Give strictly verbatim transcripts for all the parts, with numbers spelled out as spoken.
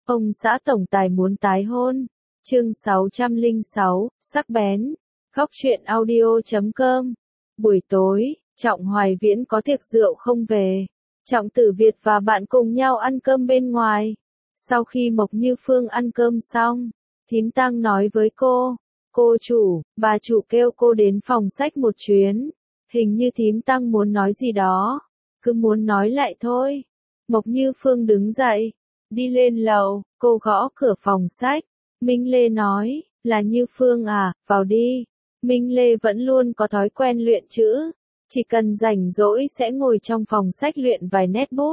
Ông xã tổng tài muốn tái hôn. Chương sáu trăm lẻ sáu, sắc bén. Góc truyện audio chấm com. Buổi tối, Trọng Hoài Viễn có tiệc rượu không về. Trọng Tử Việt và bạn cùng nhau ăn cơm bên ngoài. Sau khi Mộc Như Phương ăn cơm xong, Thím Tăng nói với cô, cô chủ, bà chủ kêu cô đến phòng sách một chuyến. Hình như Thím Tăng muốn nói gì đó. Cứ muốn nói lại thôi. Mộc Như Phương đứng dậy, đi lên lầu, cô gõ cửa phòng sách. Minh Lê nói, là Như Phương à, vào đi. Minh Lê vẫn luôn có thói quen luyện chữ. Chỉ cần rảnh rỗi sẽ ngồi trong phòng sách luyện vài nét bút.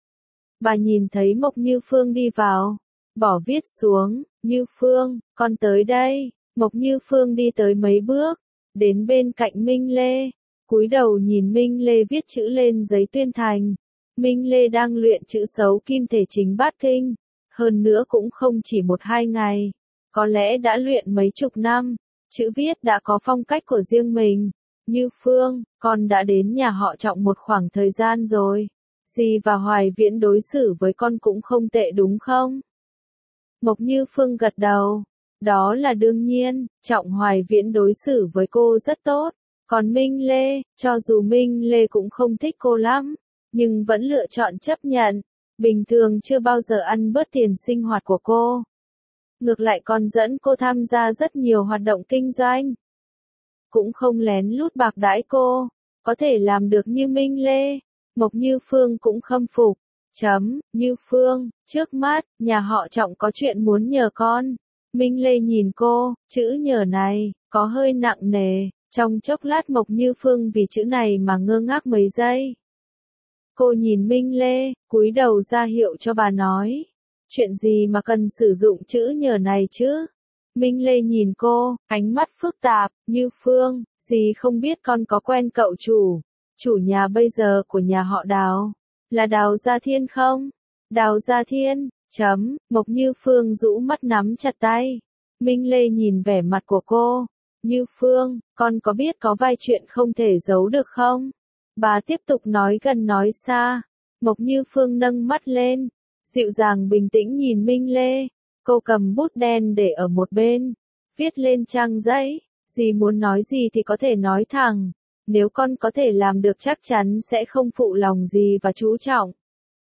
Bà nhìn thấy Mộc Như Phương đi vào, bỏ viết xuống, Như Phương, con tới đây. Mộc Như Phương đi tới mấy bước, đến bên cạnh Minh Lê, cúi đầu nhìn Minh Lê viết chữ lên giấy tuyên thành. Minh Lê đang luyện chữ xấu kim thể chính bát kinh, hơn nữa cũng không chỉ một hai ngày, có lẽ đã luyện mấy chục năm, chữ viết đã có phong cách của riêng mình. Như Phương, con đã đến nhà họ Trọng một khoảng thời gian rồi, dì và Hoài Viễn đối xử với con cũng không tệ đúng không? Mộc Như Phương gật đầu, đó là đương nhiên, Trọng Hoài Viễn đối xử với cô rất tốt, còn Minh Lê, cho dù Minh Lê cũng không thích cô lắm, nhưng vẫn lựa chọn chấp nhận, bình thường chưa bao giờ ăn bớt tiền sinh hoạt của cô. Ngược lại còn dẫn cô tham gia rất nhiều hoạt động kinh doanh. Cũng không lén lút bạc đãi cô, có thể làm được như Minh Lê. Mộc Như Phương cũng khâm phục. Chấm, Như Phương, trước mắt, nhà họ Trọng có chuyện muốn nhờ con. Minh Lê nhìn cô, chữ nhờ này, có hơi nặng nề, trong chốc lát Mộc Như Phương vì chữ này mà ngơ ngác mấy giây. Cô nhìn Minh Lê, cúi đầu ra hiệu cho bà nói. Chuyện gì mà cần sử dụng chữ nhờ này chứ? Minh Lê nhìn cô, ánh mắt phức tạp, Như Phương, dì không biết con có quen cậu chủ, chủ nhà bây giờ của nhà họ Đào, là Đào Gia Thiên không? Đào Gia Thiên, chấm, Mộc Như Phương rũ mắt nắm chặt tay. Minh Lê nhìn vẻ mặt của cô, Như Phương, con có biết có vài chuyện không thể giấu được không? Bà tiếp tục nói gần nói xa. Mộc Như Phương nâng mắt lên, dịu dàng bình tĩnh nhìn Minh Lê. Cô cầm bút đen để ở một bên, viết lên trang giấy. Dì muốn nói gì thì có thể nói thẳng. Nếu con có thể làm được chắc chắn sẽ không phụ lòng dì và chú Trọng.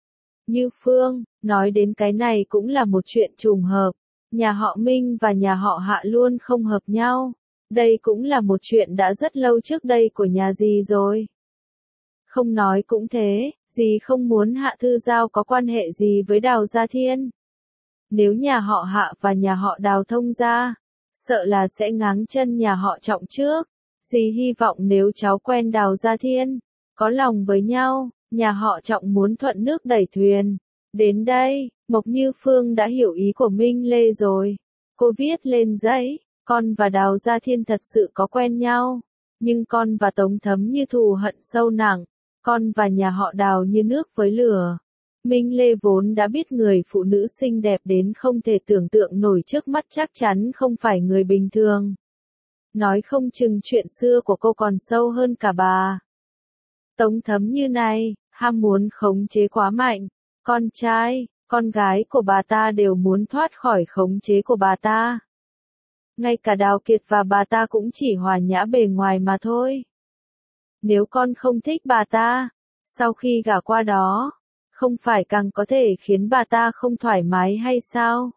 Như Phương, nói đến cái này cũng là một chuyện trùng hợp. Nhà họ Minh và nhà họ Hạ luôn không hợp nhau. Đây cũng là một chuyện đã rất lâu trước đây của nhà dì rồi. Không nói cũng thế, dì không muốn Hạ Thư Giao có quan hệ gì với Đào Gia Thiên. Nếu nhà họ Hạ và nhà họ Đào thông ra, sợ là sẽ ngáng chân nhà họ Trọng trước. Dì hy vọng nếu cháu quen Đào Gia Thiên, có lòng với nhau, nhà họ Trọng muốn thuận nước đẩy thuyền. Đến đây, Mộc Như Phương đã hiểu ý của Minh Lê rồi. Cô viết lên giấy, con và Đào Gia Thiên thật sự có quen nhau, nhưng con và Tống Thấm như thù hận sâu nặng, con và nhà họ Đào như nước với lửa. Minh Lê vốn đã biết người phụ nữ xinh đẹp đến không thể tưởng tượng nổi trước mắt chắc chắn không phải người bình thường. Nói không chừng chuyện xưa của cô còn sâu hơn cả bà. Tống Thấm như này, ham muốn khống chế quá mạnh. Con trai, con gái của bà ta đều muốn thoát khỏi khống chế của bà ta. Ngay cả Đào Kiệt và bà ta cũng chỉ hòa nhã bề ngoài mà thôi. Nếu con không thích bà ta, sau khi gả qua đó, không phải càng có thể khiến bà ta không thoải mái hay sao?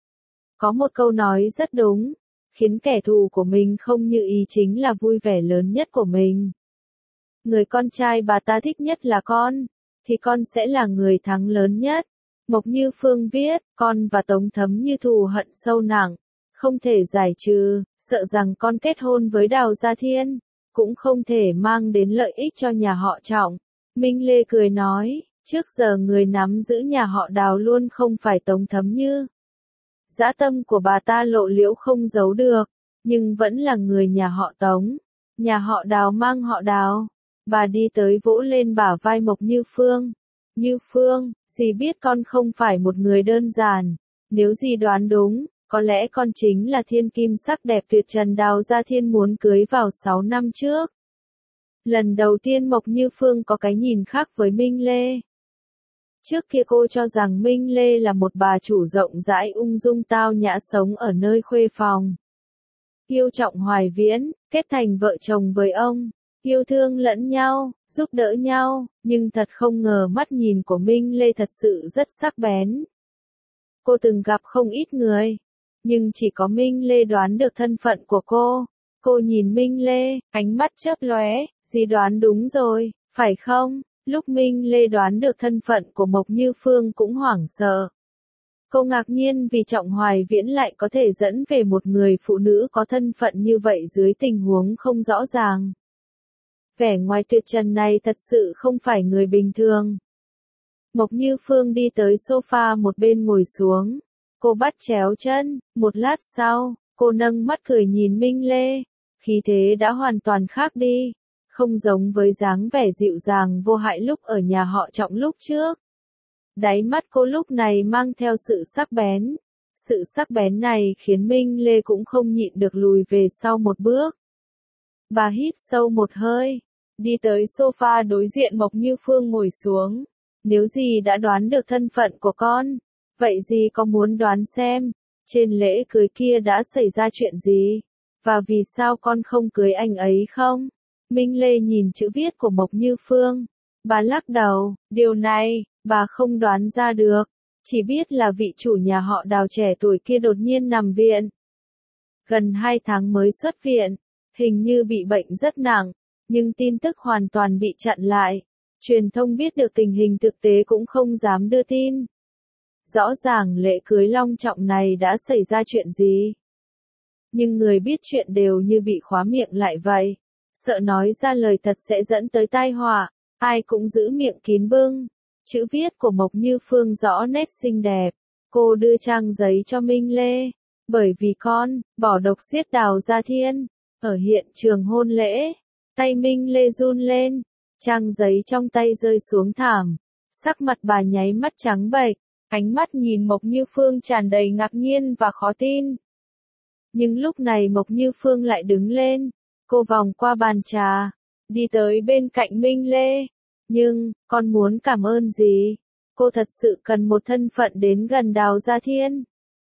Có một câu nói rất đúng, khiến kẻ thù của mình không như ý chính là vui vẻ lớn nhất của mình. Người con trai bà ta thích nhất là con, thì con sẽ là người thắng lớn nhất. Mộc Như Phương viết, con và Tống Thấm như thù hận sâu nặng, không thể giải trừ, sợ rằng con kết hôn với Đào Gia Thiên, cũng không thể mang đến lợi ích cho nhà họ Trọng. Minh Lê cười nói, trước giờ người nắm giữ nhà họ Đào luôn không phải Tống Thấm Như. Dã tâm của bà ta lộ liễu không giấu được, nhưng vẫn là người nhà họ Tống. Nhà họ Đào mang họ Đào. Bà đi tới vỗ lên bả vai Mộc Như Phương. Như Phương, dì biết con không phải một người đơn giản. Nếu dì đoán đúng, có lẽ con chính là thiên kim sắc đẹp tuyệt trần Đào Gia Thiên muốn cưới vào sáu năm trước. Lần đầu tiên Mộc Như Phương có cái nhìn khác với Minh Lê. Trước kia cô cho rằng Minh Lê là một bà chủ rộng rãi ung dung tao nhã sống ở nơi khuê phòng. Yêu trọng Hoài Viễn, kết thành vợ chồng với ông, yêu thương lẫn nhau, giúp đỡ nhau, nhưng thật không ngờ mắt nhìn của Minh Lê thật sự rất sắc bén. Cô từng gặp không ít người, nhưng chỉ có Minh Lê đoán được thân phận của cô. Cô nhìn Minh Lê, ánh mắt chớp lóe, dì đoán đúng rồi, phải không? Lúc Minh Lê đoán được thân phận của Mộc Như Phương cũng hoảng sợ. Cô ngạc nhiên vì Trọng Hoài Viễn lại có thể dẫn về một người phụ nữ có thân phận như vậy dưới tình huống không rõ ràng. Vẻ ngoài tuyệt trần này thật sự không phải người bình thường. Mộc Như Phương đi tới sofa một bên ngồi xuống. Cô bắt chéo chân, một lát sau, cô nâng mắt cười nhìn Minh Lê. Khí thế đã hoàn toàn khác đi, không giống với dáng vẻ dịu dàng vô hại lúc ở nhà họ Trọng lúc trước. Đáy mắt cô lúc này mang theo sự sắc bén. Sự sắc bén này khiến Minh Lê cũng không nhịn được lùi về sau một bước. Bà hít sâu một hơi, đi tới sofa đối diện Mộc Như Phương ngồi xuống. Nếu dì đã đoán được thân phận của con, vậy dì có muốn đoán xem, trên lễ cưới kia đã xảy ra chuyện gì, và vì sao con không cưới anh ấy không? Minh Lê nhìn chữ viết của Mộc Như Phương. Bà lắc đầu, điều này, bà không đoán ra được, chỉ biết là vị chủ nhà họ Đào trẻ tuổi kia đột nhiên nằm viện. Gần hai tháng mới xuất viện, hình như bị bệnh rất nặng, nhưng tin tức hoàn toàn bị chặn lại. Truyền thông biết được tình hình thực tế cũng không dám đưa tin. Rõ ràng lễ cưới long trọng này đã xảy ra chuyện gì. Nhưng người biết chuyện đều như bị khóa miệng lại vậy. Sợ nói ra lời thật sẽ dẫn tới tai họa, ai cũng giữ miệng kín bưng. Chữ viết của Mộc Như Phương rõ nét xinh đẹp. Cô đưa trang giấy cho Minh Lê. Bởi vì con, bỏ độc giết Đào Gia Thiên. Ở hiện trường hôn lễ, tay Minh Lê run lên. Trang giấy trong tay rơi xuống thảm. Sắc mặt bà nháy mắt trắng bệch. Ánh mắt nhìn Mộc Như Phương tràn đầy ngạc nhiên và khó tin. Nhưng lúc này Mộc Như Phương lại đứng lên. Cô vòng qua bàn trà, đi tới bên cạnh Minh Lê. Nhưng, con muốn cảm ơn gì? Cô thật sự cần một thân phận đến gần Đào Gia Thiên.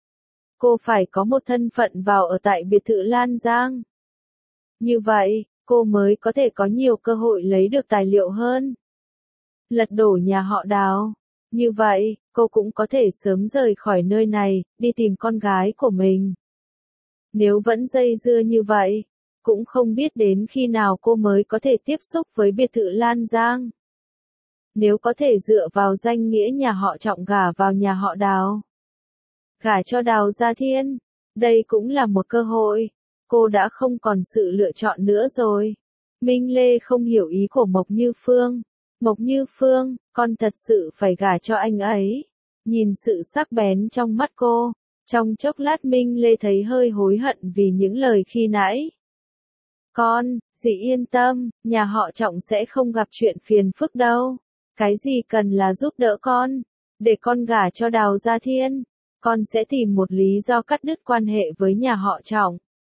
Cô phải có một thân phận vào ở tại biệt thự Lan Giang. Như vậy, cô mới có thể có nhiều cơ hội lấy được tài liệu hơn. Lật đổ nhà họ Đào. Như vậy, cô cũng có thể sớm rời khỏi nơi này, đi tìm con gái của mình. Nếu vẫn dây dưa như vậy, cũng không biết đến khi nào cô mới có thể tiếp xúc với biệt thự Lan Giang. Nếu có thể dựa vào danh nghĩa nhà họ Trọng gả vào nhà họ Đào. Gả cho Đào Gia Thiên, đây cũng là một cơ hội. Cô đã không còn sự lựa chọn nữa rồi. Minh Lê không hiểu ý của Mộc Như Phương. Mộc Như Phương, con thật sự phải gả cho anh ấy. Nhìn sự sắc bén trong mắt cô, trong chốc lát Minh Lê thấy hơi hối hận vì những lời khi nãy. Con, dì yên tâm, nhà họ Trọng sẽ không gặp chuyện phiền phức đâu. Cái gì cần là giúp đỡ con, để con gả cho Đào Gia Thiên. Con sẽ tìm một lý do cắt đứt quan hệ với nhà họ Trọng.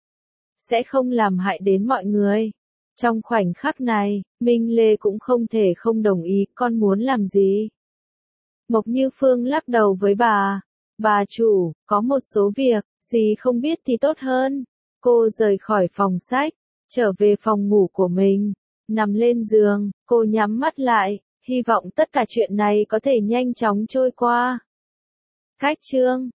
Sẽ không làm hại đến mọi người. Trong khoảnh khắc này, Minh Lê cũng không thể không đồng ý con muốn làm gì. Mộc Như Phương lắc đầu với bà. Bà chủ, có một số việc, dì không biết thì tốt hơn. Cô rời khỏi phòng sách, trở về phòng ngủ của mình. Nằm lên giường, cô nhắm mắt lại, hy vọng tất cả chuyện này có thể nhanh chóng trôi qua. Cách chương